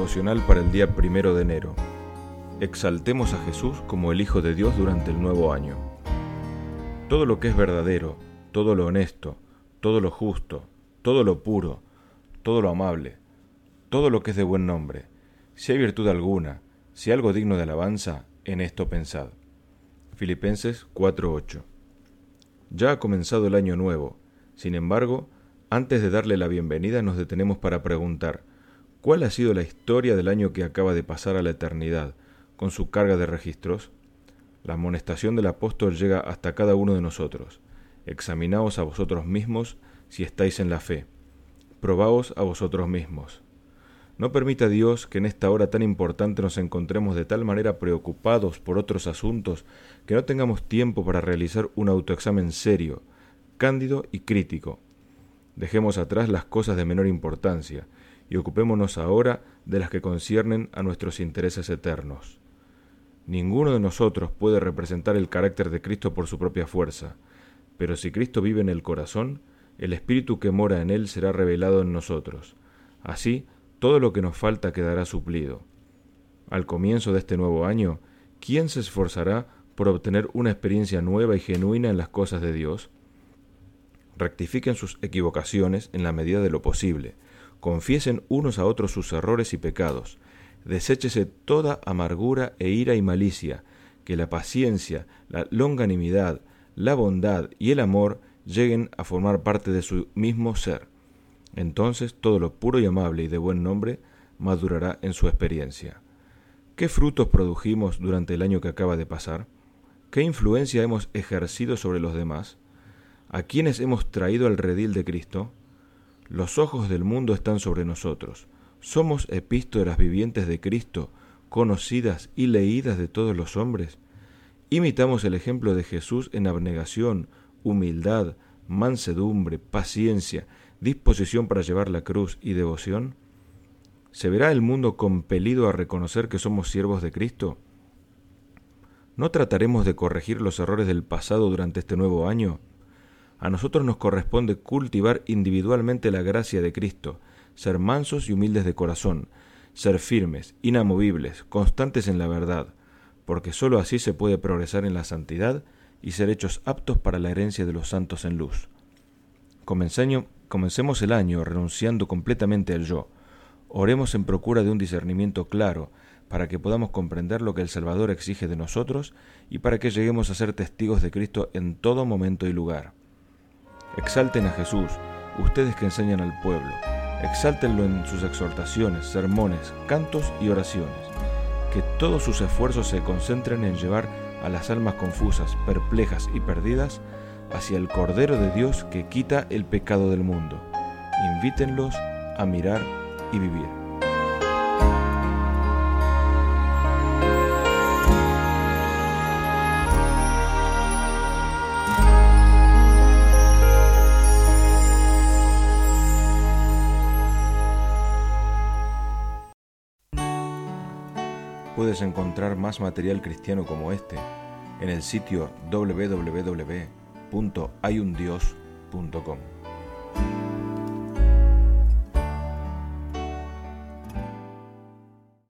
devocional para el día 1 de enero. Exaltemos a Jesús como el Hijo de Dios durante el nuevo año. Todo lo que es verdadero, todo lo honesto, todo lo justo, todo lo puro, todo lo amable, todo lo que es de buen nombre, si hay virtud alguna, si algo digno de alabanza, en esto pensad. Filipenses 4:8. Ya ha comenzado el año nuevo. Sin embargo, antes de darle la bienvenida nos detenemos para preguntar, ¿cuál ha sido la historia del año que acaba de pasar a la eternidad, con su carga de registros? La amonestación del apóstol llega hasta cada uno de nosotros. Examinaos a vosotros mismos si estáis en la fe. Probaos a vosotros mismos. No permita Dios que en esta hora tan importante nos encontremos de tal manera preocupados por otros asuntos que no tengamos tiempo para realizar un autoexamen serio, cándido y crítico. Dejemos atrás las cosas de menor importancia y ocupémonos ahora de las que conciernen a nuestros intereses eternos. Ninguno de nosotros puede representar el carácter de Cristo por su propia fuerza, pero si Cristo vive en el corazón, el Espíritu que mora en él será revelado en nosotros. Así, todo lo que nos falta quedará suplido. Al comienzo de este nuevo año, ¿quién se esforzará por obtener una experiencia nueva y genuina en las cosas de Dios? Rectifiquen sus equivocaciones en la medida de lo posible. Confiesen unos a otros sus errores y pecados. Deséchese toda amargura e ira y malicia, que la paciencia, la longanimidad, la bondad y el amor lleguen a formar parte de su mismo ser. Entonces todo lo puro y amable y de buen nombre madurará en su experiencia. ¿Qué frutos produjimos durante el año que acaba de pasar? ¿Qué influencia hemos ejercido sobre los demás? ¿A quiénes hemos traído al redil de Cristo? Los ojos del mundo están sobre nosotros. ¿Somos epístolas vivientes de Cristo, conocidas y leídas de todos los hombres? ¿Imitamos el ejemplo de Jesús en abnegación, humildad, mansedumbre, paciencia, disposición para llevar la cruz y devoción? ¿Se verá el mundo compelido a reconocer que somos siervos de Cristo? ¿No trataremos de corregir los errores del pasado durante este nuevo año? A nosotros nos corresponde cultivar individualmente la gracia de Cristo, ser mansos y humildes de corazón, ser firmes, inamovibles, constantes en la verdad, porque sólo así se puede progresar en la santidad y ser hechos aptos para la herencia de los santos en luz. Comencemos el año renunciando completamente al yo. Oremos en procura de un discernimiento claro, para que podamos comprender lo que el Salvador exige de nosotros y para que lleguemos a ser testigos de Cristo en todo momento y lugar. Exalten a Jesús, ustedes que enseñan al pueblo. Exáltenlo en sus exhortaciones, sermones, cantos y oraciones. Que todos sus esfuerzos se concentren en llevar a las almas confusas, perplejas y perdidas hacia el Cordero de Dios que quita el pecado del mundo. Invítenlos a mirar y vivir. Puedes encontrar más material cristiano como este en el sitio www.hayundios.com.